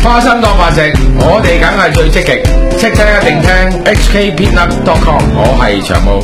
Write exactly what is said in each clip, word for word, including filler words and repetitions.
花生當飯食，我哋梗係最積極，識聽一定聽 H K Peanut dot com， 我係長毛。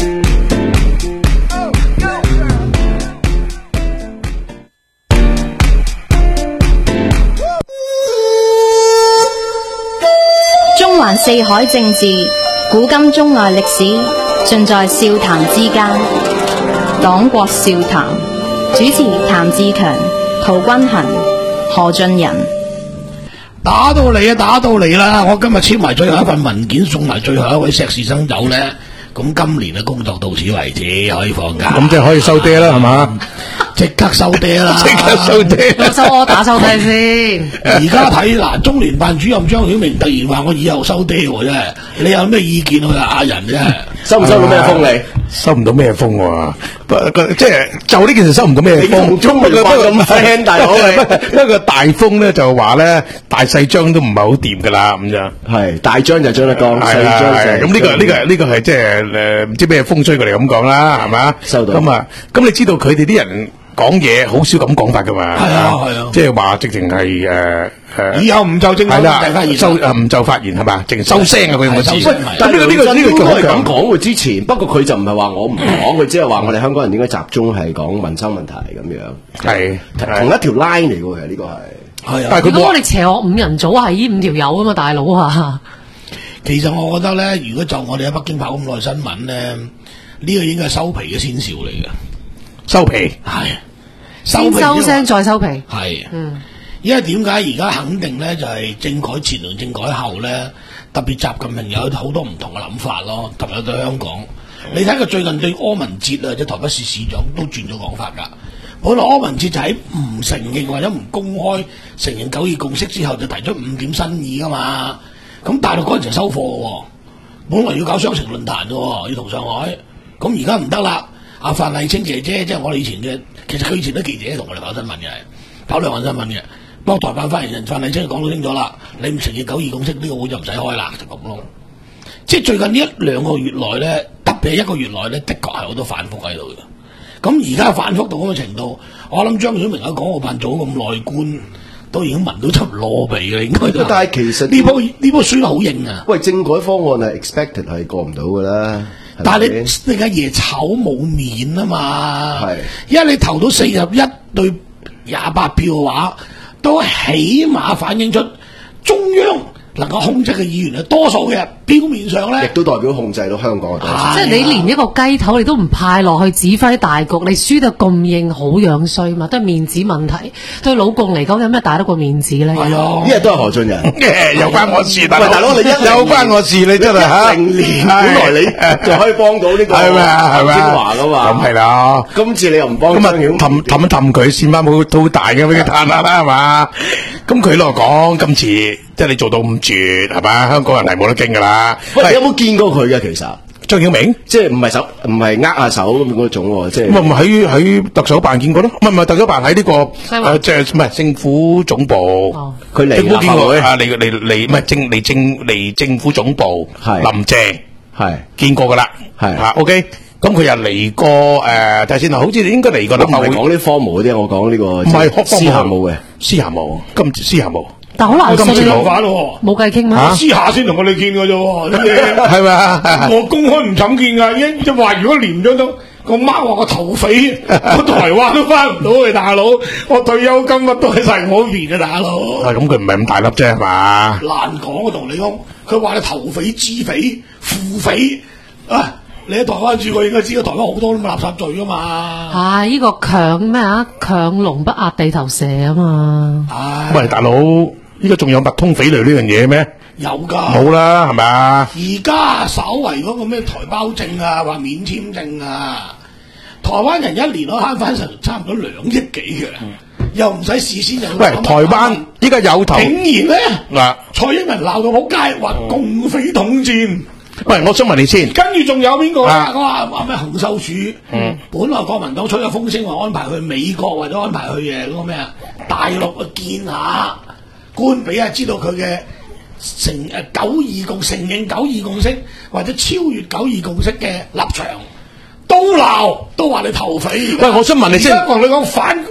中環四海政治，古今中外歷史，盡在笑談之間。黨國笑談，主持譚志強、陶君行、何俊仁。 打到嚟啊！打到嚟啦！我今日簽埋最後一份文件，送埋最後一位碩士生走咧。咁今年嘅工作到此為止，可以放假。 咁即係可以收爹啦，係嘛？ 即刻收爹啦！ 即刻收爹。 收我打收爹先。 而家睇嗱，中聯辦主任張曉明突然話我以後收爹喎，真係。你有咩意見去壓人啫？ 收唔收到咩風你？ 收唔到咩風喎？即係就呢件事收唔到咩風。 同中聯辦咁 friend 大佬你。 一個大風咧就話咧大細張都唔係好掂噶啦，咁樣。係大張就張得光，細張就咁呢個呢個呢個係即係誒唔知咩風吹佢哋咁講啦，係嘛？收到。咁啊，咁你知道佢哋啲人講嘢好少咁講法噶嘛？係啊係啊。即係話直情係誒誒。 以後唔就正係啦， 收誒唔就發言係嘛？淨收聲啊！佢用個收聲。 但係呢個呢個呢個都係咁講喎。之前不過佢就唔係話我唔講，佢只係話我哋香港人應該集中係講民生問題咁樣。係同一條 line 嚟嘅喎，呢個係。係啊。但係佢如果我哋邪惡五人組係呢五條友啊嘛，大佬啊。 其實我覺得咧，如果就我哋喺北京跑咁耐新聞咧，呢個應該係收皮嘅先兆嚟嘅。 收皮係。 先收聲再收皮。 係。嗯。因為點解而家肯定咧，就係政改前同政改後咧，特別習近平有好多唔同嘅諗法咯，特別對香港。你睇佢最近對柯文哲啊，即係台北市市長都轉咗講法㗎。本來柯文哲就喺唔承認或者唔公開承認九二共識之後，就提出五點新意㗎嘛。咁大陸嗰陣時收貨喎，本來要搞雙城論壇喎，要同上海。咁而家唔得啦。阿范麗清姐姐即係我哋以前嘅，其實佢以前都記者同我哋跑新聞嘅，跑兩岸新聞嘅。幫台辦發言人范麗清講到清楚啦，你唔承認九二共識呢個會就唔使開啦，就咁咯。即係最近呢一兩個月內咧，特別係一個月內咧，的確係好多反覆喺度嘅。咁而家反覆到咁嘅程度，我諗張曉明喺港澳辦做咗咁耐官，都已經聞到出攞鼻嘅應該都。 但係其實呢波呢波輸得好硬啊！ 喂，政改方案係 expected 係過唔到㗎啦。 但係你你阿爺醜冇面啊嘛， 係， 因為你投到四十一對廿八票嘅話。都起碼反映出中央能夠控制嘅議員係多數嘅，表面上咧， 亦都代表控制到香港嘅多數。 即係你連一個雞頭你都唔派落去指揮大局，你輸得咁硬，好樣衰嘛？都係面子問題。對老共嚟講，有咩大得過面子咧？係啊， 呢日都係何俊仁， 又關我事。喂， 大佬你一有關我事，你真係嚇。 零年本來你就可以幫到呢個係咪啊？係咪精華噶嘛？ 咁係啦。 今次你又唔幫， 咁啊氹氹一氹佢，先翻好都大嘅俾佢嘆下啦，係嘛？咁佢落講今次即係你做到咁絕係嘛？香港人係冇得傾噶啦。 喂，你有冇見過佢嘅？其實張曉明即係唔係手唔係握下手咁嗰種喎，即係。 唔係喺喺特首辦見過咯，唔係唔係特首辦喺呢個誒即係唔係政府總部， 佢嚟冇見過啊嚟嚟嚟唔係政嚟政嚟政府總部，林鄭係見過噶啦，係啊 OK。咁佢又嚟過誒，睇下先啊，好似應該嚟過。 我唔係講啲科務嗰啲，我講呢個唔係私下務嘅， 私下務，今次私下務。 但好難今次冇反喎， 冇計傾咩？ 私下先同我哋見嘅啫喎， 係咪啊？ 我公開唔敢見噶，一即係話如果連咗都個媽話個頭匪，我台灣都翻唔到去，大佬，我退休金乜都喺晒我邊嘅，大佬。 啊，咁佢唔係咁大粒啫，係嘛？ 難講嘅同你講，佢話你頭匪、知匪、附匪啊！你喺台灣住過，應該知道台灣好多咁嘅垃圾罪噶嘛。 係呢個強咩啊？強龍不壓地頭蛇啊嘛。 喂，大佬，依家仲有密通匪類呢樣嘢咩？ 有噶。 冇啦，係咪啊？ 而家稍為嗰個咩台胞證啊，話免簽證啊，台灣人一年都慳翻成差唔多兩億幾嘅，嗯、又唔使事先又。 喂，台灣依家有頭。 竟然咧嗱， 啊、 蔡英文鬧到仆街，話共匪統戰。 喂，我想問你先， 跟住仲有邊個啊？話話咩洪秀柱？嗯，本來國民黨吹咗風聲話安排去美國或者安排去嘅嗰個咩啊大陸去見下官比啊，知道佢嘅承誒九二共承認九二共識或者超越九二共識嘅立場，都鬧都話你投匪。 喂，我想問你先， 而家同你講反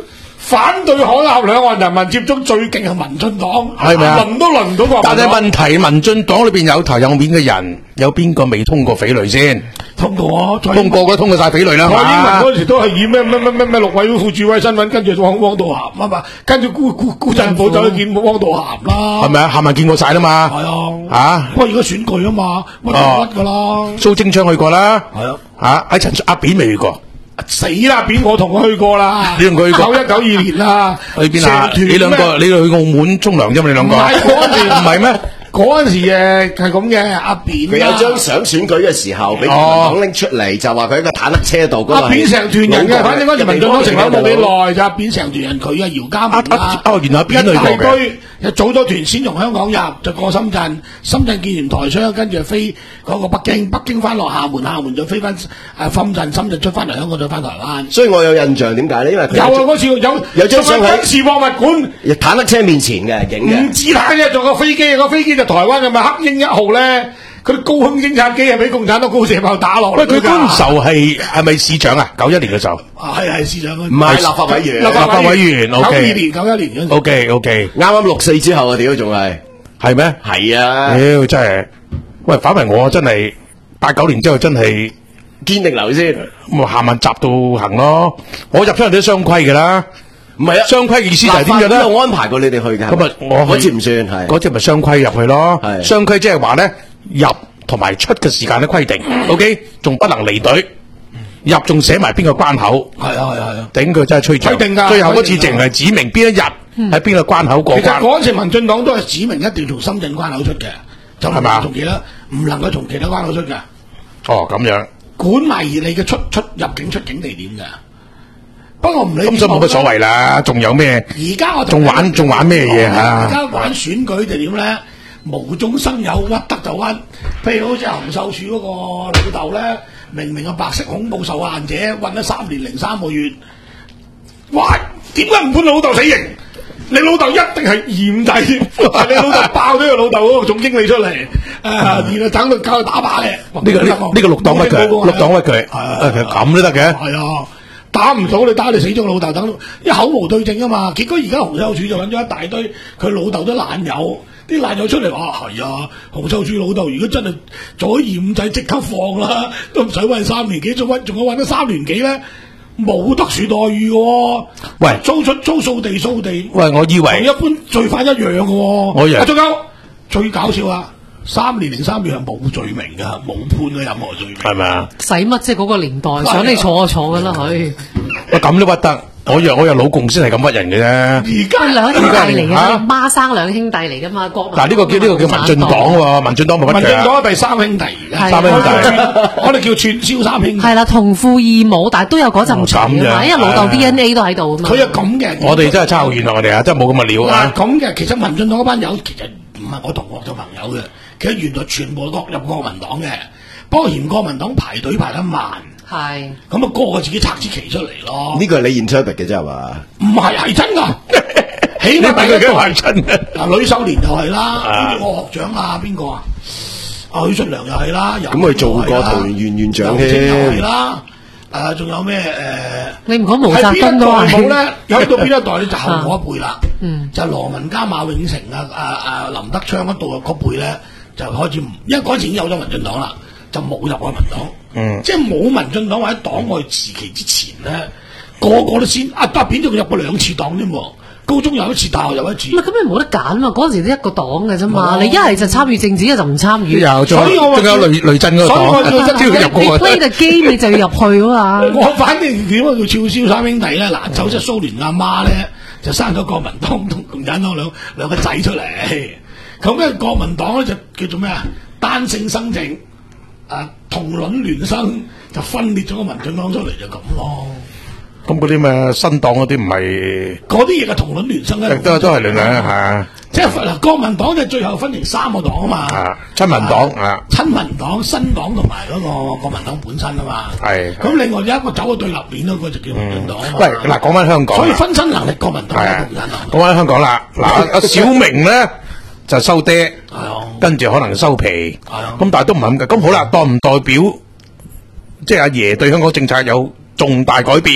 反對海峽兩岸人民接觸最勁係民進黨， 係咪啊？ 輪都輪唔到國民黨。 但係問題，民進黨裏邊有頭有面嘅人，有邊個未通過匪類先？ 通過啊， 通過嘅通過晒匪類啦。 蔡英文嗰時都係以咩咩咩咩咩陸委會副主委身份，跟住汪汪道涵啊嘛，跟住顧顧顧振寶走去見汪道涵啦。 係咪啊？係咪見過晒啦嘛？ 係啊。 嚇！ 不過而家選舉啊嘛，屈就屈㗎啦。 蘇貞昌去過啦。 係啊。 嚇！喺陳阿扁未去過。 死啦！扁我同佢去過啦， 你同佢去過？ 九一九二年啦。 去邊啊？你兩個你去澳門沖涼啫嘛？你兩個。唔係嗰陣時唔係咩？ 嗰陣時誒係咁嘅，阿扁佢有張相選舉嘅時候，俾國民黨拎出嚟，就話佢喺個坦克車度嗰個。 阿扁成團人嘅，反正嗰陣民進黨成立冇幾耐就阿扁成團人，佢啊姚嘉文啦， 哦原來阿扁去過嘅。一大堆又組咗團先從香港入，就過深圳，深圳建完台商，跟住飛嗰個北京，北京翻落廈門，廈門就飛翻誒深圳，深圳出翻嚟香港再翻台灣。 所以我有印象點解咧？因為有啊，嗰次有有張相喺軍事博物館坦克車面前嘅影嘅。 唔止坦克，仲有個飛機，個飛機就台灣嘅咪黑鷹一號咧。佢啲高空偵察機係俾共產黨高射炮打落嚟。 喂，佢嗰時候係係咪市長啊？九一年嘅時候。 啊，係係市長嗰。 唔係立法委員。 立法委員。 九二年、九一年嗰陣。 O K O K。 啱啱六四之後啊，屌仲係。 係咩？ 係啊。 屌真係，喂，反為我真係八九年之後真係堅定流先。 咁啊，行文集到行咯。我入出嚟都雙規嘅啦。 唔係啊， 雙規嘅意思就係點樣咧？ 邊度安排過你哋去嘅？ 咁啊，我嗰次唔算係。 嗰次咪雙規入去咯。 係。 雙規即係話咧入。同埋出嘅時間都規定 ，OK， 仲不能離隊，入仲寫埋邊個關口， 係啊係啊係啊， 頂佢真係吹脹。 規定㗎， 最後嗰次淨係指明邊一日喺邊個關口過關。 其實嗰陣時民進黨都係指明一定要從深圳關口出嘅，就係嘛？從其他唔能夠從其他關口出嘅。 哦，咁樣。 管埋你嘅出出入境出境地點嘅。不過唔理。 咁所以冇乜所謂啦，仲有咩？ 而家我仲玩仲玩咩嘢嚇？ 而家玩選舉就點咧？無中生有，屈得就屈。譬如好似洪秀柱嗰個老豆咧，明明係白色恐怖受難者，韞咗三年零三個月。哇！點解唔判老豆死刑？你老豆一定係嫌仔，你老豆爆咗個老豆嗰個總經理出嚟，誒，然後等佢教佢打靶嘅。 呢個呢呢個綠黨屈佢，綠黨屈佢，誒咁都得嘅。 係啊，打唔到你打你死咗個老豆，等一口無對證啊嘛。結果而家洪秀柱就揾咗一大堆佢老豆都爛友。啲爛友出嚟話係啊，洪秀柱老豆如果真係做咗嫌仔，即刻放啦，都唔使韞三年幾，仲韞仲有韞咗三年幾咧，冇特殊待遇嘅喎。 喂， 租出租掃地掃地， 喂，我以為同一般罪犯一樣嘅喎。 我以為， 仲有最搞笑啊！三年零三月係冇罪名㗎，冇判到任何罪名。係咪啊？ 使乜啫？嗰個年代想你坐就坐㗎啦，佢。 喂，咁都不得。我以為我有老共先係咁屈人嘅啫。 而家兩兄弟嚟嘅，孖生兩兄弟嚟噶嘛，國民。 嗱呢個叫呢個叫民進黨喎，民進黨冇乜嘅。 民進黨係第三兄弟而家。 三兄弟， 我哋叫串燒三兄弟。 係啦，同父異母，但係都有嗰陣情㗎嘛，因為老豆 D N A 都喺度啊嘛。 佢係咁嘅。 我哋真係差好遠啊！我哋啊，真係冇咁嘅料啊。 嗱咁嘅，其實民進黨嗰班友其實唔係我同學做朋友嘅，其實原來全部都入國民黨嘅，不過嫌國民黨排隊排得慢。係，咁啊個個自己拆支旗出嚟咯。 呢個係你 interpret 嘅啫係嘛？ 唔係，係真㗎，起碼第一個係真嘅。嗱，呂秀蓮又係啦，我學長啊，邊個啊？阿許信良又係啦， 咁佢做過桃園縣縣長添， 又係啦。誒，仲有咩誒？ 你唔講毛澤東都係冇咧，有到邊一代咧就後嗰一輩啦。嗯，就羅文嘉、馬永成啊、啊啊林德昌嗰度嗰輩咧，就開始唔，因為嗰陣已經有咗民進黨啦。就冇入過民黨，嗯，即係冇民進黨或者黨外時期之前咧，個個都先阿阿扁仲入過兩次黨添喎，高中有一次，大學有一次。 咁你冇得揀嘛？嗰陣時都一個黨嘅啫嘛，你一係就參與政治，一係就唔參與。 有，所以我仲有雷雷震嗰個黨，都要入過。 你 play the game 你就要入去啊嘛。 我反正點解叫俏燒三兄弟咧？嗱，就即係蘇聯阿媽咧，就生咗國民黨同共產黨兩兩個仔出嚟，咁跟住國民黨咧就叫做咩啊？單性生政。啊，同卵聯生就分裂咗個民進黨出嚟就咁咯。 咁嗰啲咩新黨嗰啲唔係？ 嗰啲亦係同卵聯生咧。 都都係聯兩嚇。 即係嗱，國民黨就最後分成三個黨啊嘛。 啊，親民黨啊。 親民黨、新黨同埋嗰個國民黨本身啊嘛。係。咁另外有一個走咗對立面嗰個就叫民進黨。喂， 嗱講翻香港。 所以分身能力，國民黨同共產黨。 講翻香港啦，嗱阿小明咧。就收爹，跟住可能收皮，咁但係都唔係咁嘅。咁好啦，代唔代表即係阿爺對香港政策有重大改變？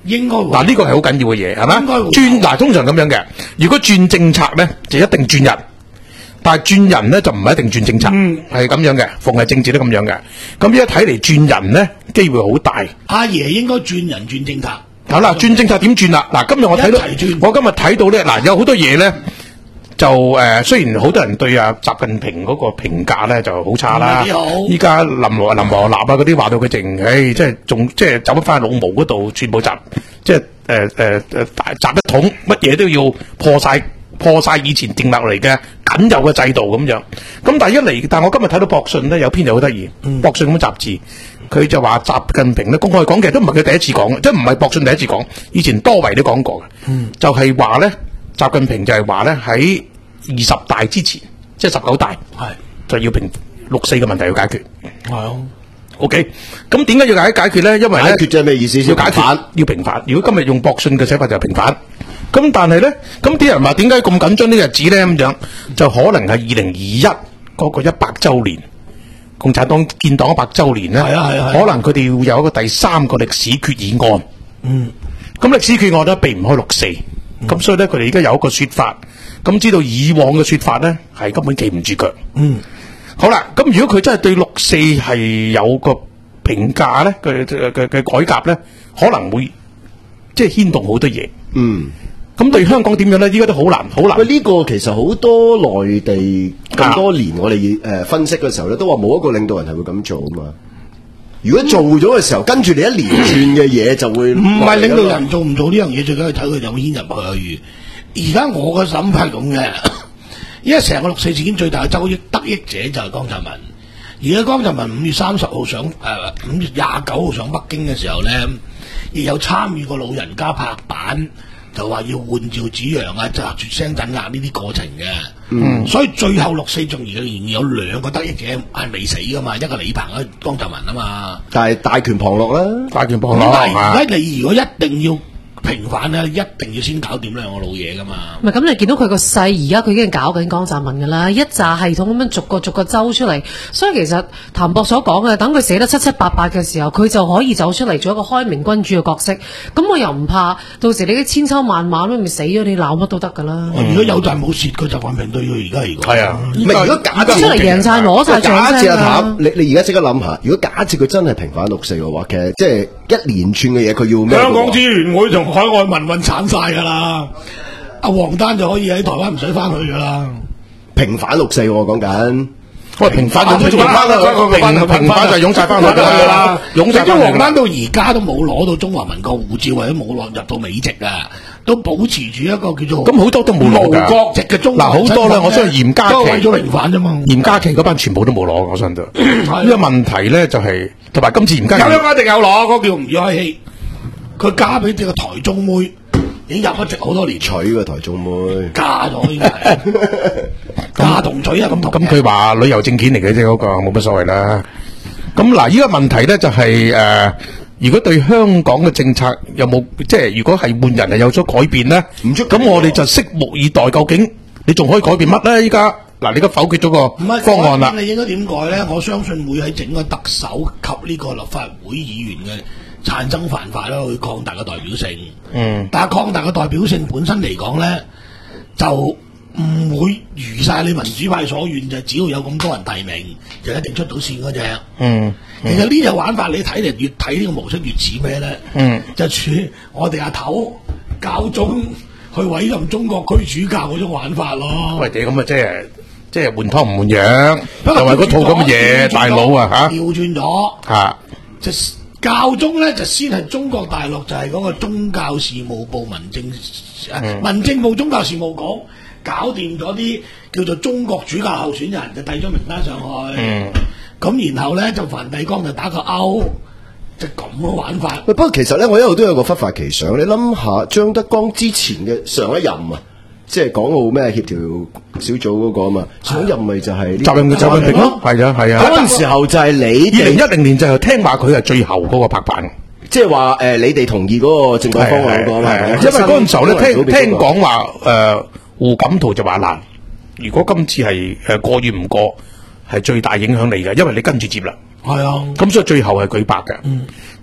應該嗱，呢個係好緊要嘅嘢，係咪？ 應該會轉嗱，通常咁樣嘅，如果轉政策咧，就一定轉人。但係轉人咧就唔係一定轉政策，係咁樣嘅，逢係政治都咁樣嘅。咁依家睇嚟轉人咧機會好大。 阿爺應該轉人轉政策。 好啦，轉政策點轉啦？嗱，今日我睇到，我今日睇到咧，嗱，有好多嘢咧，就誒、呃，雖然好多人對啊習近平嗰個評價咧就好差啦。依家林和林和立啊嗰啲話到佢淨，唉、哎，即係仲即係走翻老毛嗰度，全部習即係誒誒誒習一統，乜嘢都要破晒。破晒以前定立嚟嘅僅有嘅制度咁樣，咁但係一嚟，但係我今日睇到博訊咧有篇就好得意，博訊咁雜誌，佢就話習近平咧公開講嘅都唔係佢第一次講嘅，即係唔係博訊第一次講，以前多維都講過嘅，嗯、就係話咧習近平就係話咧喺二十大之前，即係十九大，係就要平六四嘅問題要解決，係啊 ，OK， 咁點解要解解決咧？因為咧解決即係咩意思？ 要解決要平反。如果今日用博訊嘅寫法就係平反。咁但係咧，咁啲人話點解咁緊張呢個日子咧？咁樣就可能係二零二一嗰個一百週年，共產黨建黨一百週年咧，係啊係啊，可能佢哋會有一個第三個歷史決議案。嗯，咁歷史決議案都避唔開六四，咁、嗯、所以咧佢哋而家有一個說法，咁知道以往嘅說法咧係根本企唔住腳。嗯，好啦，咁如果佢真係對六四係有個評價咧，嘅嘅嘅改革咧，可能會即係牽動好多嘢。嗯。咁對香港點樣咧？依家都好難，好難。 喂，呢個其實好多內地咁多年，我哋誒分析嘅時候咧，都話冇一個領導人係會咁做啊嘛。如果做咗嘅時候，跟住你一連串嘅嘢就會唔係領導人做唔做呢樣嘢，最緊要睇佢有冇牽入去。而家我嘅諗法係咁嘅，依家成個六四事件最大嘅收益得益者就係江澤民。而家江澤民五月三十號上誒五月廿九號上北京嘅時候咧，亦有參與過老人家拍板。就話要換趙紫陽啊，就絕聲鎮壓呢啲過程嘅，嗯，所以最後六四仲而仍然有兩個得益者係未死噶嘛，一個李鵬，一個江澤民啊嘛， 但係大權旁落啦， 大權旁落。 但係而家你如果一定要平反咧，一定要先搞掂兩個老嘢噶嘛。 唔係咁，你見到佢個勢，而家佢已經搞緊江澤民噶啦，一紮系統咁樣逐個逐個周出嚟。所以其實譚博所講嘅，等佢寫得七七八八嘅時候，佢就可以走出嚟做一個開明君主嘅角色。咁我又唔怕，到時你啲千秋萬萬都咪死咗，你鬧乜都得噶啦。 如果有賺冇蝕，佢習近平對佢而家嚟講係啊。 唔係如果假設出嚟贏晒攞晒獎啫。假設阿譚， 你你而家即刻諗下，如果假設佢真係平反六四嘅話，其實即係一連串嘅嘢，佢要咩？ 香港支聯會同海外民運鏟晒噶啦，阿黃丹就可以喺台灣唔使翻去噶啦。 平反六四講緊， 喂，平反就平反啦，平平反就湧晒翻去噶啦，湧晒翻去。 黃丹到而家都冇攞到中華民國護照，或者冇落入到美籍啊，都保持住一個叫做咁好多都冇攞噶。 無國籍嘅中華嗱，好多咧，我相信嚴家為咗平反啫嘛。 嚴家琪嗰班全部都冇攞，我相信。呢個問題咧就係同埋今次嚴家琪有一定有攞，嗰個叫吳開希，佢嫁俾呢個台中妹。已經入咗籍好多年， 娶個台中妹， 嫁咗應該係嫁同娶啊咁。 咁佢話旅遊證件嚟嘅啫，嗰個冇乜所謂啦。咁嗱，依家問題咧就係、是、誒、呃，如果對香港嘅政策有冇即係，如果係換人係有咗改變咧，唔出咁我哋就拭目以待，究竟你仲可以改變乜咧？依家嗱，你而家否決咗個方案啦， 你應該點改咧？我相信會喺整個特首及呢個立法會議員嘅產生繁化啦，會擴大個代表性。嗯，但係擴大個代表性本身嚟講咧，就唔會如晒你民主派所願，就只要有咁多人提名，就一定出到線嗰隻。嗯，其實呢隻玩法你睇嚟越睇呢個模式越似咩咧？嗯，就似我哋阿頭教宗去委任中國區主教嗰種玩法咯。 喂，哋咁啊，即係即係換湯唔換藥，就係嗰套咁嘅嘢，大佬啊嚇， 調轉咗嚇，就。教宗咧就先係中國大陸就係嗰個宗教事務部民政，嗯、民政部宗教事務局搞掂咗啲叫做中國主教候選人，就遞咗名單上去。咁、嗯、然後咧就梵蒂岡就打個勾，就咁嘅玩法。 不過其實咧，我一路都有個忽發奇想，你諗下張德江之前嘅上一任啊，即係港澳咩協調小組嗰個啊嘛，上一任咪就係責任嘅習近平咯，係啊係啊。 嗰陣時候就係你二零一零年就係聽話佢係最後嗰個拍板， 即係話誒你哋同意嗰個政改方案嗰個啊嘛。 因為嗰陣時候咧聽聽講話誒胡錦濤就話嗱，如果今次係誒過與唔過係最大影響你嘅，因為你跟住接啦。係啊，咁所以最後係舉白嘅。嗯，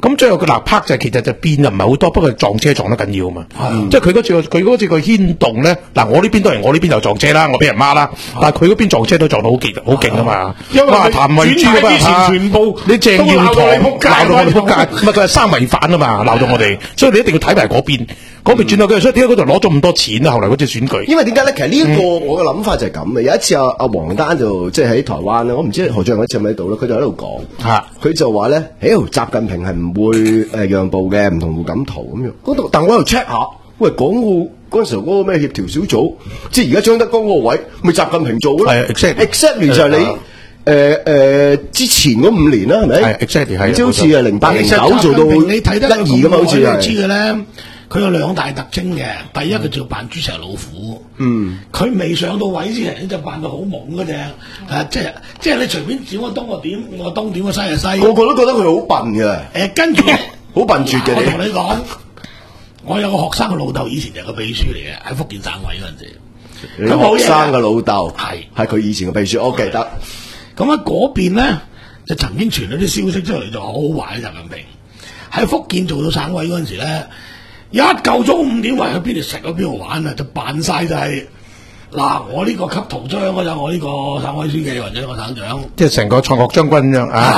咁最後個嗱 park 就其實就變就唔係好多，不過撞車撞得緊要啊嘛。即係佢嗰次佢嗰次個牽動咧，嗱我呢邊當然我呢邊就撞車啦，我俾人罵啦，但係佢嗰邊撞車都撞到好勁好勁啊嘛。因為譚慧珠嗰班全部你鄭耀棠鬧到我哋仆街，唔係佢係三違反啊嘛，鬧到我哋，所以你一定要睇埋嗰邊。嗰邊轉到佢，所以點解嗰度攞咗咁多錢啊？後來嗰隻選舉， 因為點解咧？其實呢一個我嘅諗法就係咁嘅。有一次阿阿黃丹就即係喺台灣咧，我唔知何俊仁嗰次喺咪喺度咧，佢就喺度講嚇，佢就話咧，誒習近平係唔會誒讓步嘅，唔同胡錦濤咁樣。嗰度，但我又 check 下，喂，港澳嗰陣時候嗰個咩協調小組，即係而家張德江嗰個位，咪習近平做咯。係 exactly，exactly 就係你誒誒之前嗰五年啦，係咪？係 exactly 係。即係好似係零八零九做到你睇得一二咁嘛，好似係。 知嘅咧。佢有兩大特徵嘅，第一佢就扮豬食老虎，嗯，佢未上到位之前就扮到好懵嗰隻，誒，即係即係你隨便指我東我點，我東點我西係西， 個個都覺得佢好笨嘅， 誒，跟住好笨拙嘅。 我同你講，我有個學生嘅老豆以前就係個秘書嚟嘅，喺福建省委嗰陣時， 你學生嘅老豆係係佢以前嘅秘書，我記得。 咁喺嗰邊咧就曾經傳咗啲消息出嚟，就好好壞習近平喺福建做到省委嗰陣時咧。一嚿鐘五點圍去邊度食去邊度玩啊！就扮晒就係、是、嗱，我呢個級圖章嗰陣，我呢個省委書記或者個省長， 即係成個創國將軍咁樣啊！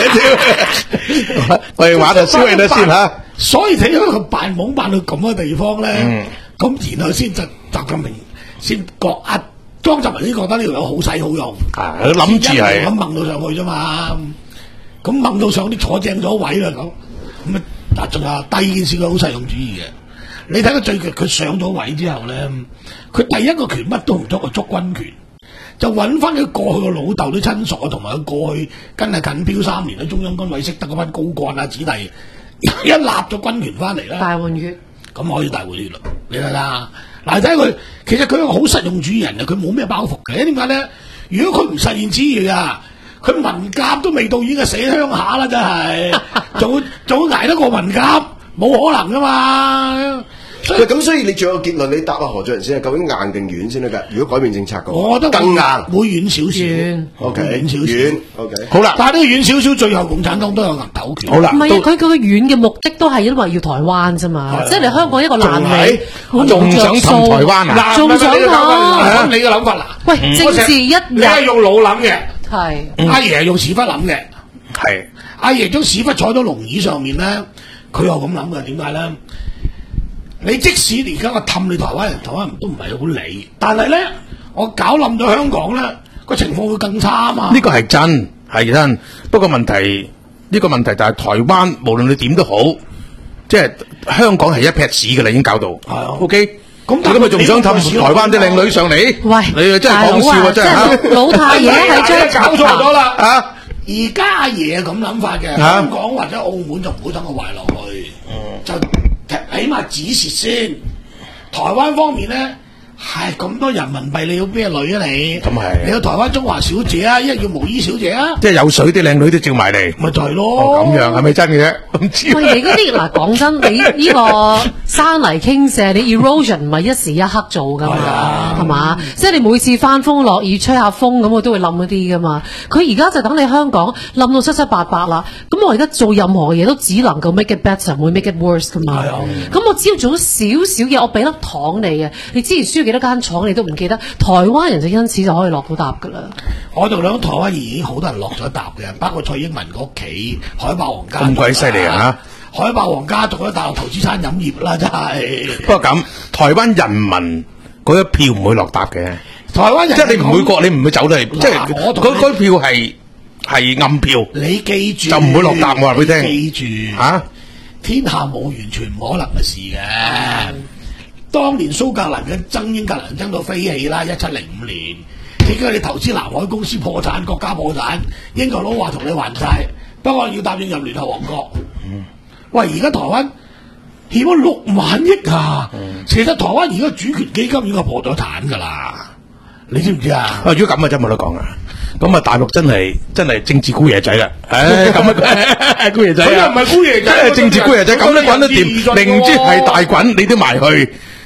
我哋玩就消氣得先嚇。 所以睇到佢扮懵扮到咁嘅地方咧，咁、嗯、然後先就習近平先覺啊，莊澤民先覺得呢條友好使好用， 啊，諗住係咁掹到上去啫嘛，咁掹到上啲坐正咗位啦咁，咁啊。嗱，仲有第二件事佢好實用主義嘅，你睇佢最近佢上咗位之後咧，佢第一個權乜都唔捉，佢捉軍權，就揾翻佢過去個老豆啲親屬啊，同埋佢過去跟係近標三年喺中央軍委識得嗰班高幹啊子弟，一立咗軍權翻嚟啦， 大換血， 咁可以大換血啦，你睇下，嗱睇佢，其實佢係個好實用主義人啊，佢冇咩包袱嘅，點解咧？如果佢唔實現主義啊？佢文革都未到，已經係死鄉下啦，真係，仲仲捱得過文革，冇可能噶嘛。 喂，咁所以你最後結論，你答阿何俊仁先，究竟硬定軟先得㗎？如果改變政策嘅， 我覺得更硬， 會軟少少。 O K， 軟少少。 軟 O K。 好啦，但係呢個軟少少，最後共產黨都有銀頭權。 好啦， 唔係啊，佢佢個軟嘅目的都係因為要台灣啫嘛，即係你香港一個爛尾， 仲想氹台灣啊？ 仲想氹？ 你嘅諗法嗱， 喂，政治一日你係用腦諗嘅。 係， 阿爺係用屎忽諗嘅， 係阿爺將屎忽坐到龍椅上面咧，佢又咁諗嘅，點解咧？你即使而家我氹你台灣人，台灣人都唔係好理，但係咧，我搞冧咗香港咧，個情況會更差啊嘛！ 呢個係真係真，不過問題呢個問題就係台灣，無論你點都好，即係香港係一撇屎嘅啦，已經搞到。係啊 ，OK。咁咁佢仲想氹台灣啲靚女上嚟？ 喂， 你真係講笑啊！真係嚇， 老太爺係將搞錯咗啦嚇！ 而家阿爺係咁諗法嘅，香港或者澳門就唔好等佢壞落去，就起碼止蝕先。台灣方面咧，係咁多人民幣，你要咩女啊你？咁係你有台灣中華小姐啊，一係要毛衣小姐啊， 即係有水啲靚女都照埋嚟， 咪就係咯。 咁樣係咪真嘅啫？唔知。 喂，你嗰啲嗱，講真，你呢個山泥傾瀉，你 erosion 唔係一時一刻做噶嘛，係嘛？即係你每次翻風落雨吹下風咁，我都會冧一啲噶嘛。佢而家就等你香港冧到七七八八啦。咁我而家做任何嘢都只能夠 make it better，唔會 make it worse 噶嘛。咁我只要做咗少少嘢，我俾粒糖你嘅，你之前輸幾多間廠你都唔記得，台灣人就因此就可以落到搭噶啦。 我哋兩個台灣已經好多人落咗搭嘅，包括蔡英文個屋企海霸王家。 咁鬼犀利啊！ 海霸王家族喺大陸投資餐飲業啦，真係。 不過咁，台灣人民嗰一票唔會落搭嘅。 台灣人即係你唔會覺，你唔會走得嚟，即係嗰嗰票係係暗票。 你記住， 就唔會落搭。我話俾你聽。 記住嚇、啊， 天下冇完全唔可能嘅事嘅。當年蘇格蘭嘅爭英格蘭爭到飛起啦，一七零五年，點解你投資南海公司破產，國家破產，英國佬話同你還債，不過要答應入聯合王國。嗯、喂，而家台灣欠咗六萬億啊！嗯、其實台灣而家主權基金已經破咗產噶啦，你知唔知啊？ 啊，如果咁啊，真冇得講啊！咁啊，大陸真係真係政治姑爺仔啦！唉，咁啊，姑爺仔，佢又唔係姑爺仔，真係政治姑爺仔，咁都滾得掂，明知係大滾，你都埋去。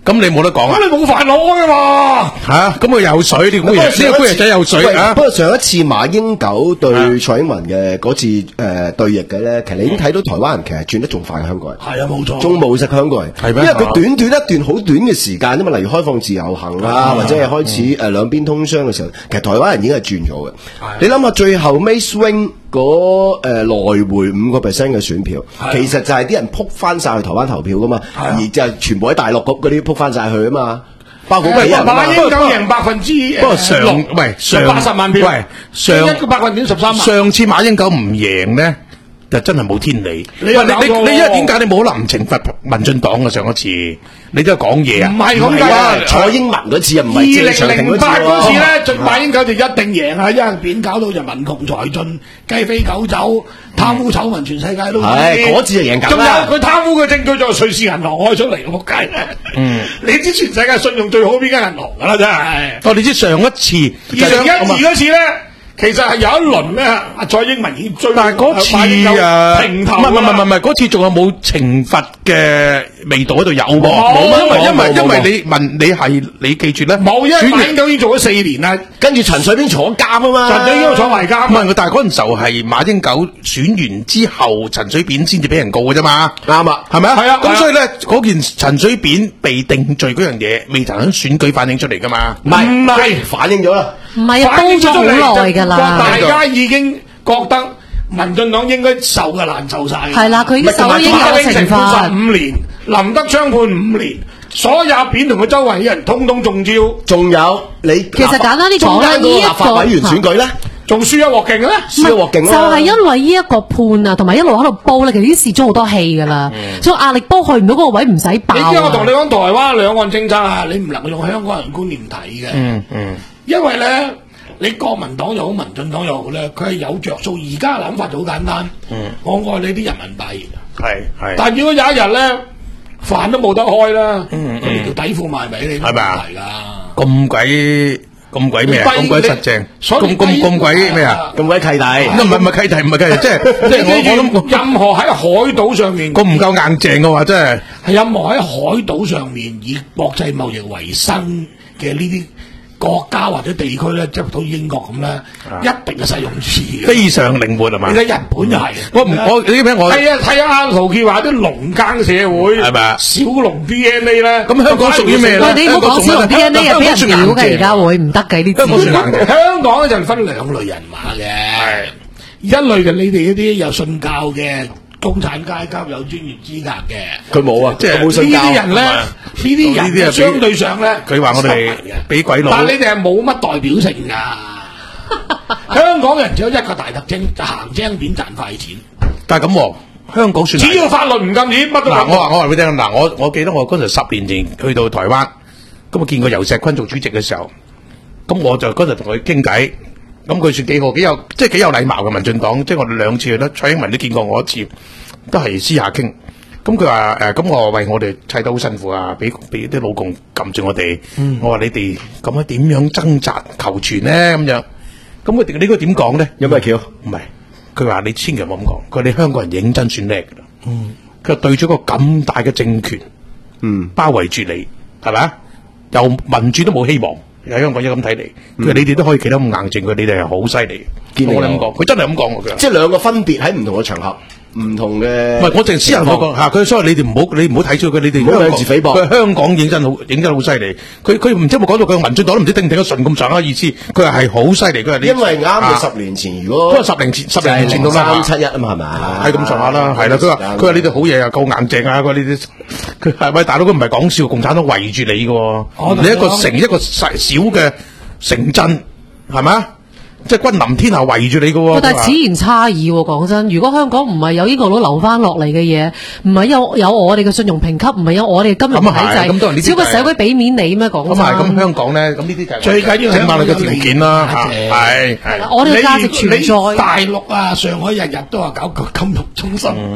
咁你冇得講啊！ 咁你冇飯攞㗎嘛？ 嚇，咁佢有水呢個杯爺，呢個杯爺仔有水啊！ 不過上一次馬英九對蔡英文嘅嗰次誒對弈嘅咧，其實你已經睇到台灣人其實轉得仲快過香港人。 係啊，冇錯， 仲務實香港人。 係咩？ 因為佢短短一段好短嘅時間啫嘛，例如開放自由行啊，或者係開始誒兩邊通商嘅時候，其實台灣人已經係轉咗嘅。你諗下最後尾 swing 嗰誒來回五個 percent 嘅選票，其實就係啲人撲翻晒去台灣投票噶嘛，而就係全部喺大陸嗰嗰啲撲翻晒去啊嘛。包括幾人馬英九贏百分之不過上喂上八十萬票， 喂上一個百分點十三萬。 上次馬英九唔贏咧，就真係冇天理。 你你你你因為點解你冇可能唔懲罰民進黨嘅上一次？你都係講嘢啊？ 唔係咁㗎， 蔡英文嗰次啊，唔係二零零八嗰次咧，馬英九就一定贏啊！因為扁搞到就民窮財盡、雞飛狗走、貪污醜聞全世界都知。 係嗰次就贏緊啦。 仲有佢貪污嘅證據就係瑞士銀行開出嚟嘅，仆街！嗯，你知全世界信用最好邊間銀行㗎啦，真係。 哦，你知上一次二零一二嗰次咧。其實係有一輪咧，阿蔡英文已經追， 但係嗰次啊， 平頭唔係唔係唔係，嗰次仲有冇懲罰嘅味道喺度有喎？ 冇， 因為因為因為你問你係你記住咧， 冇，因為馬英九已經做咗四年啦， 跟住陳水扁坐監啊嘛， 陳水扁坐埋監。 唔係，但係嗰陣時候係馬英九選完之後，陳水扁先至俾人告嘅啫嘛。 啱啊， 係咪啊？ 係啊。 咁所以咧，嗰件陳水扁被定罪嗰樣嘢，未曾喺選舉反映出嚟噶嘛？ 唔係唔係反映咗啦。 唔係啊，煲咗好耐㗎啦。 大家已經覺得民進黨應該受嘅難受晒。 係啦，佢已經受咗應有嘅懲罰。 十五年，林德昌判五年，所有阿扁同佢周圍嘅人通通中招。 仲有你其實簡單啲講咧，呢一立法委員選舉咧， 仲輸一鑊勁咧， 輸一鑊勁就係因為呢一個判啊，同埋一路喺度煲咧，其實已經試咗好多氣㗎啦，所以壓力煲去唔到嗰個位，唔使爆。 你知我同你講台灣兩岸政策啊，你唔能夠用香港人觀念睇嘅。 嗯嗯。 因為咧，你國民黨又好，民進黨又好咧，佢係有着數。而家諗法就好簡單，嗯、我愛你啲人民幣， 係係。 但如果有一日咧，飯都冇得開啦， 嗯嗯，條底褲賣俾你， 係咪啊？ 係啦， 咁鬼咁鬼咩啊？咁鬼實正，咁咁咁鬼咩啊？ 咁鬼契弟， 唔係唔係契弟，唔係契弟，即係即係我我諗， 任何喺海島上面， 咁唔夠硬淨嘅話，真係係任何喺海島上面以國際貿易為生嘅呢啲國家或者地區咧，即係好似英國咁咧，一定係實用主義嘅， 非常靈活係嘛？ 你睇日本就係， 我唔我你咩我係啊，睇下阿陶傑話啲農耕社會係咪啊？ 小農 D N A 咧， 咁香港屬於咩咧？ 你唔好講小農 D N A 啊，俾人屌嘅而家會唔得嘅呢啲。 香港咧就分兩類人馬嘅，一類嘅你哋一啲有信教嘅。中產階級有專業資格嘅， 佢冇啊，即係冇信教。 呢啲人咧，呢啲人咧相對上咧， 佢話我哋俾鬼佬， 但係你哋係冇乜代表性㗎。香港人只有一個大特徵，就行精扁賺快錢。 但係咁，香港算只要法律唔禁止，乜都嗱，我話我話俾你聽，嗱，我我記得我嗰陣十年前去到台灣，咁我見過游錫堃做主席嘅時候，咁我就嗰陣同佢傾偈。咁佢算幾好，幾有即係幾有禮貌嘅民進黨，即係我哋兩次去咧，蔡英文都見過我一次，都係私下傾。咁佢話誒，咁、呃、我話喂，我哋砌得好辛苦啊，俾俾啲老共撳住我哋。嗯、我話你哋咁樣點樣掙扎求存咧？咁樣，咁佢哋呢個點講咧？ 有咩橋？ 唔係，佢話你千祈唔好咁講，佢話你香港人認真算叻㗎啦。嗯，佢話對咗個咁大嘅政權，嗯，包圍住你，係咪啊？又民主都冇希望。喺香港一咁睇嚟，佢話你哋都可以企得咁硬淨，佢你哋係好犀利。我哋咁講，佢真係咁講嘅。即係兩個分別喺唔同嘅場合，唔同嘅。 唔係，我淨係私人講講嚇，佢所以你哋唔好，你唔好睇少佢，你哋唔好妄自菲薄。 佢香港認真好，認真好犀利。佢佢唔知有冇講到佢民進黨都唔知頂唔頂得順咁上下意思。佢話係好犀利，佢話因為啱佢十年前，如果不過十年前十年前到啦， 三七一啊嘛係咪？ 係咁上下啦，係啦。佢話佢話你哋好嘢啊，夠硬淨啊！佢話呢啲佢係喂大佬，佢唔係講笑，共產黨圍住你嘅，你一個城一個細小嘅。城鎮係咪？即係君臨天下圍住你嘅喎。 但係此言差異喎，講真，如果香港唔係有英國佬留翻落嚟嘅嘢，唔係有有我哋嘅信用評級，唔係有我哋金融體制，只不過社會俾面你咩講真？ 咁係咁香港咧，咁呢啲就係最緊要係你嘅條件啦嚇，係係。 我哋嘅價值存在。 大陸啊，上海日日都話搞個金融中心。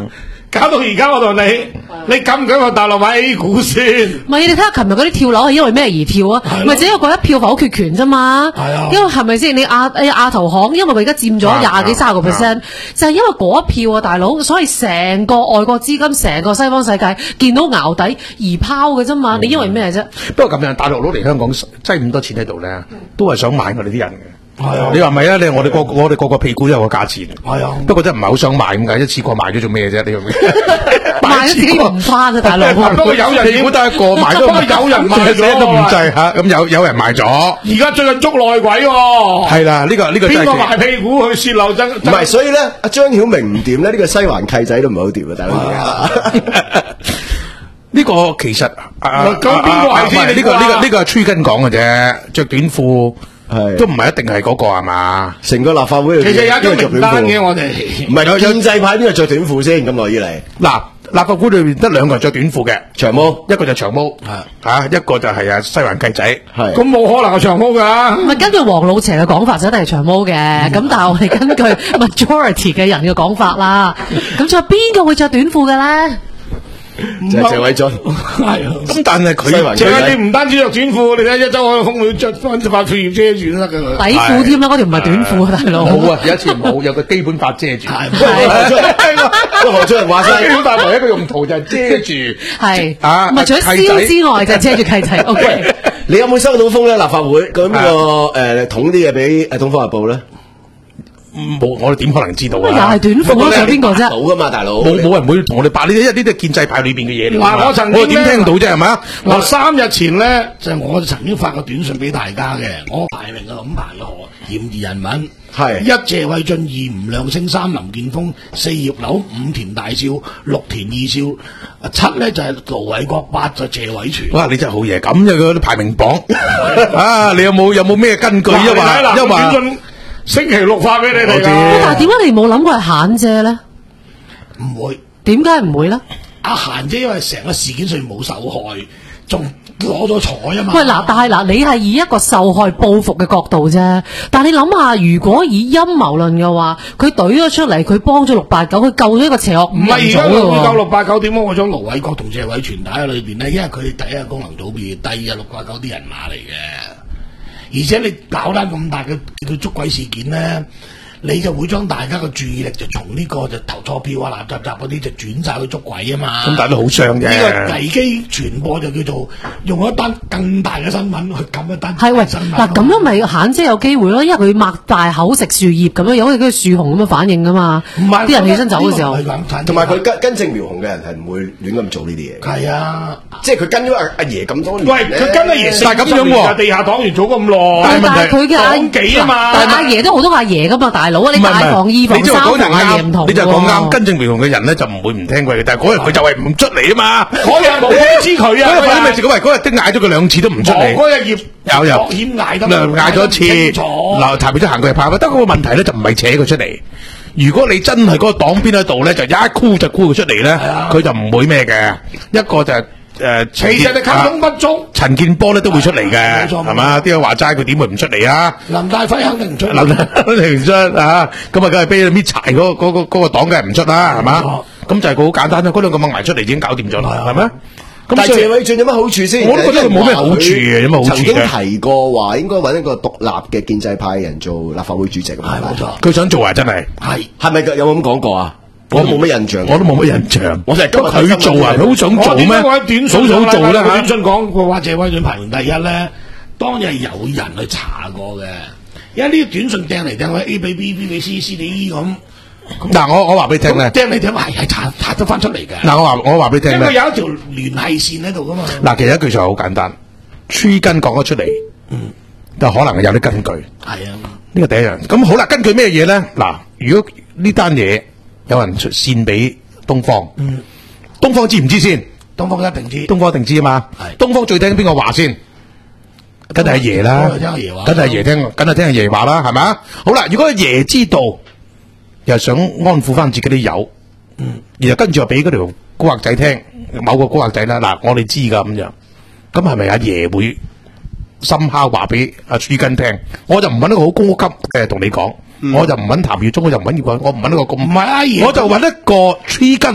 搞到而家我同你，你敢唔敢去大陸買 A 股先？ 唔係，你睇下琴日嗰啲跳樓係因為咩而跳啊？咪只係嗰一票否決權啫嘛。係啊，因為係咪先？你亞誒亞投行，因為佢而家佔咗廿幾三十個 percent，就係因為嗰一票啊，大佬，所以成個外國資金、成個西方世界見到淆底而拋嘅啫嘛。你因為咩啫？ 不過咁樣，大陸佬嚟香港擠咁多錢喺度咧，都係想買我哋啲人嘅。係啊，你話咪啊？你我哋個我哋個個屁股都有個價錢。係啊，不過真係唔係好想買咁解，一次過買咗做咩啫？你買咗自己唔翻啊，大佬。 不過有人屁股得一個買咗，不過有人買咗都唔制嚇。咁有有人買咗。 而家最近捉內鬼喎。係啦，呢個呢個真係。邊個賣屁股去泄漏真？唔係，所以咧，阿張曉明唔掂咧，呢個西環契仔都唔係好掂啊，大佬。 呢個其實啊， 咁邊個係先？ 呢個呢個呢個係吹根講嘅啫，着短褲。係都唔係一定係嗰個係嘛？ 成個立法會其實有一張名單嘅，我哋唔係有建制派邊個着短褲先？咁耐以嚟， 嗱，立法會裏邊得兩個人着短褲嘅， 長毛， 一個就長毛，係嚇，一個就係啊西環契仔， 係咁冇可能係長毛㗎。 唔係根據黃老邪嘅講法，就一定係長毛嘅。咁但係我哋根據 majority 嘅人嘅講法啦，咁仲有邊個會着短褲嘅咧？ 就係謝偉俊， 係咁但係佢， 謝偉俊唔單止着短褲，你睇一周開風會着翻塊樹葉遮住都得㗎。 底褲添啦，嗰條唔係短褲啊，大佬。 冇啊，有一次冇，有個基本法遮住。係， 都何俊仁話晒， 基本法唯一一個用途就係遮住。 係啊， 唔係除咗燒之外，就係遮住契仔。O K， 你有冇收到風咧？立法會咁呢個誒捅啲嘢俾誒《東方日報》咧？ 冇，我哋點可能知道啊？ 又係短褲咯，仲有邊個啫？ 到噶嘛，大佬。 冇冇人會同我哋白呢啲，因為呢啲係建制派裏邊嘅嘢嚟。 嗱，我曾經我點聽到啫？係咪？ 嗱，三日前咧，就係我曾經發過短信俾大家嘅，我排名嘅咁排嘅何嫌疑人物係一謝偉俊，二吳亮星，三林健鋒，四葉劉，五田大少，六田二少，七咧就係盧偉國，八就謝偉全。 哇！你真係好嘢，咁嘅嗰啲排名榜啊！你有冇有冇咩根據？因為因為星期六發俾你哋㗎。 但係點解你冇諗過係嫻姐咧？ 唔會。 點解唔會咧？ 阿嫻姐因為成個事件上冇受害，仲攞咗彩啊嘛。 喂嗱，但係嗱，你係以一個受害報復嘅角度啫。但係你諗下，如果以陰謀論嘅話，佢懟咗出嚟，佢幫咗六八九，佢救咗一個邪惡。 唔係而家佢救六八九點解？我將盧偉國同謝偉全打喺裏邊咧，因為佢哋第一個功能組別，第二係六八九啲人馬嚟嘅。而且你搞單咁大嘅嘅捉鬼事件咧，你就會將大家嘅注意力就從呢個就投錯票啊、垃圾雜嗰啲就轉晒去捉鬼啊嘛。 咁但係都好傷嘅。 呢個危機傳播就叫做用一單更大嘅新聞去撳一單係喂新聞。 嗱咁樣咪嫻姐有機會咯，因為佢擘大口食樹葉咁樣，有好似嗰個樹熊咁樣反應噶嘛。 唔係啲人起身走嘅時候， 同埋佢跟跟正苗紅嘅人係唔會亂咁做呢啲嘢。 係啊， 即係佢跟咗阿阿爺咁多年。 喂，佢跟阿爺但係咁樣喎， 地下黨員做咁耐。 但係佢嘅阿幾啊嘛？ 但係阿爺都好多阿爺噶嘛，大佬啊！你大防二防三防阿爺唔同。 你就講啱，跟正苗紅嘅人咧就唔會唔聽佢嘅，但係嗰日佢就係唔出嚟啊嘛。 嗰日冇通知佢啊！ 嗰日發生咩事？嗰日嗰日都嗌咗佢兩次都唔出嚟。 嗰日葉有有國謙嗌得嗌咗一次，嗱譚表都行過嚟拍，得嗰個問題咧就唔係扯佢出嚟。如果你真係嗰個黨鞭喺度咧，就一箍就箍佢出嚟咧，佢就唔會咩嘅。一個就係誒， 其實你溝通不足， 陳健波咧都會出嚟嘅，係嘛？啲人話齋佢點會唔出嚟啊？ 林大輝肯定唔出， 林大輝唔出啊！咁啊，梗係俾佢搣柴嗰嗰個嗰個黨梗係唔出啦，係嘛？咁就係個好簡單啦，嗰兩個掹埋出嚟已經搞掂咗啦，係咪？ 但係謝偉俊有乜好處先？ 我都覺得佢冇咩好處嘅，有乜好處？ 曾經提過話應該揾一個獨立嘅建制派人做立法會主席，係冇錯。 佢想做啊，真係係係咪有冇咁講過啊？我都冇乜印象， 我都冇乜印象。 我就係今日佢做啊，佢好想做咩？ 我喺短信好想做咧嚇。 短信講過話謝偉俊排名第一咧，當日係有人去查過嘅，因為呢啲短信掟嚟掟去 A 俾 B，B 俾 C，C 俾 E 咁。 嗱，我我話俾你聽咧， 掟嚟掟係係查查得翻出嚟嘅。 嗱，我話我話俾你聽咧， 因為有一條聯繫線喺度噶嘛。 嗱，其實一句說話好簡單，吹根講咗出嚟，嗯，就可能係有啲根據。 係啊， 呢個第一樣。咁好啦，根據咩嘢咧？嗱，如果呢單嘢有人出線俾東方，嗯，東方知唔知先？ 東方一定知， 東方一定知啊嘛。係，東方最聽邊個話先？梗係阿爺啦， 聽阿爺話， 梗係阿爺聽，梗係聽阿爺話啦，係咪？好啦，如果阿爺知道，又想安撫翻自己啲友，嗯，然後跟住又俾嗰條古惑仔聽，某個古惑仔啦，嗱，我哋知噶咁樣，咁係咪阿爺會深敲話俾阿朱根聽？我就唔揾一個好高級嘅同你講，我就唔揾譚耀宗，我就唔揾葉國，我唔揾一個咁， 唔係阿爺， 我就揾一個朱根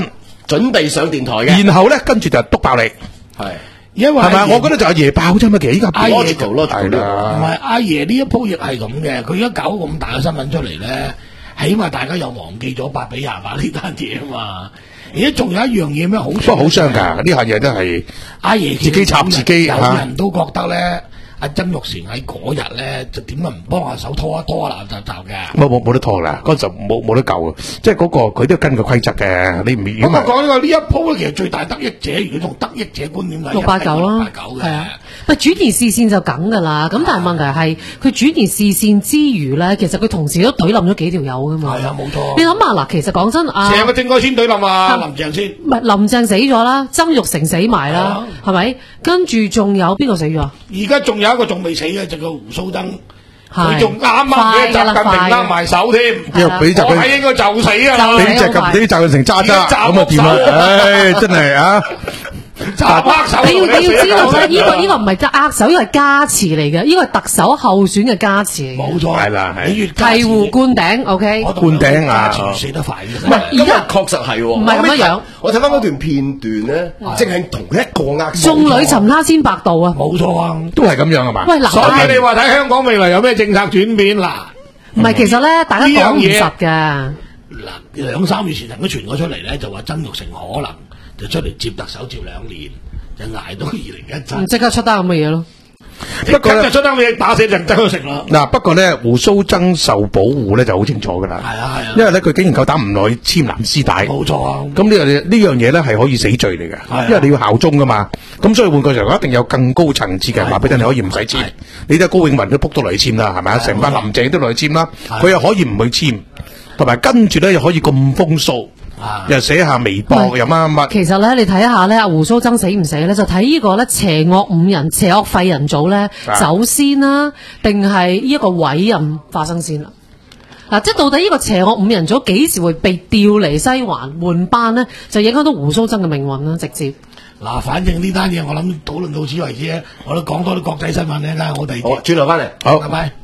準備上電台嘅。 然後咧跟住就督爆你。 係。 因為係咪？我覺得就阿爺爆啫嘛，其實依家阿爺做咯， 係啦。唔係阿爺呢一鋪亦係咁嘅，佢而家搞咁大嘅新聞出嚟咧，起碼大家又忘記咗八比廿八呢單嘢啊嘛。而家仲有一樣嘢咩好？不過好傷㗎，呢下嘢都係阿爺自己插自己有人都覺得咧。阿曾鈺成喺嗰日咧，就點解唔幫下手拖一拖啊？雜雜嘅， 冇冇冇得拖啦！嗰陣就冇冇得救啊！即係嗰個佢都要跟個規則嘅。你唔如果我講呢個呢一鋪咧，其實最大得益者，如果從得益者觀點嚟， 六八九啦，係啊。咪轉移視線就梗㗎啦。咁但係問題係佢轉移視線之餘咧，其實佢同時都懟冧咗幾條友㗎嘛。 係啊，冇錯。 你諗下嗱，其實講真啊， 成個政改先懟冧啊，林鄭先。 唔係林鄭死咗啦，曾鈺成死埋啦，係咪？跟住仲有邊個死咗？ 而家仲有一個仲未死嘅，就叫胡鬚曾。佢仲啱啱俾習近平握埋手添，我係應該就死㗎啦！ 俾習近俾習近平揸揸，咁啊掂啊！唉，真係啊！ 握手，你要你要知道咧，呢個呢個唔係握手，呢個係加持嚟嘅，呢個係特首候選嘅加持嚟嘅。 冇錯， 係啦，係。 醍醐灌頂 ，OK。 灌頂啊！ 死得快嘅。 唔係，而家確實係喎。 唔係咁樣樣。 我睇翻嗰段片段咧，淨係同一個握手。 眾裏尋他千百度啊！ 冇錯啊， 都係咁樣係嘛？ 喂，嗱， 所以你話睇香港未來有咩政策轉變嗱？ 唔係，其實咧，大家講唔實嘅。 嗱，兩三月前曾經傳咗出嚟咧，就話曾鈺成可能就出嚟接特首接兩年。就捱到二零一七， 即刻出單咁嘅嘢咯。 不過就出單嘢打死就曾鈺成啦。 嗱，不過咧胡鬚曾受保護咧就好清楚噶啦。係啊係啊。因為咧佢竟然夠膽唔落去簽藍絲帶。冇錯啊。咁呢樣呢樣嘢咧係可以死罪嚟嘅，因為你要效忠噶嘛。咁所以換句話講，一定有更高層次嘅話俾你可以唔使簽。你睇高永文都撲到嚟簽啦，係咪啊？成班林鄭都落去簽啦，佢又可以唔去簽，同埋跟住咧又可以咁風騷。又寫下微博又乜乜。 其實咧，你睇下咧，阿胡鬚曾死唔死咧，就睇呢個咧邪惡五人、邪惡廢人組咧走先啦，定係呢一個委任發生先啦？嗱，即係到底呢個邪惡五人組幾時會被調離西環換班咧，就影響到胡鬚曾嘅命運啦，直接。 嗱，反正呢單嘢我諗討論到此為止咧，我都講多啲國際新聞咧，梗係我哋好轉頭翻嚟， 好， 拜拜。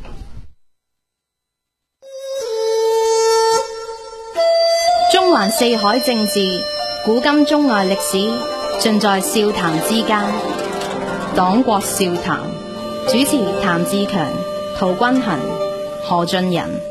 中環四海政治，古今中外歷史，盡在笑談之間。黨國笑談，主持譚志強、陶君衡、何俊仁。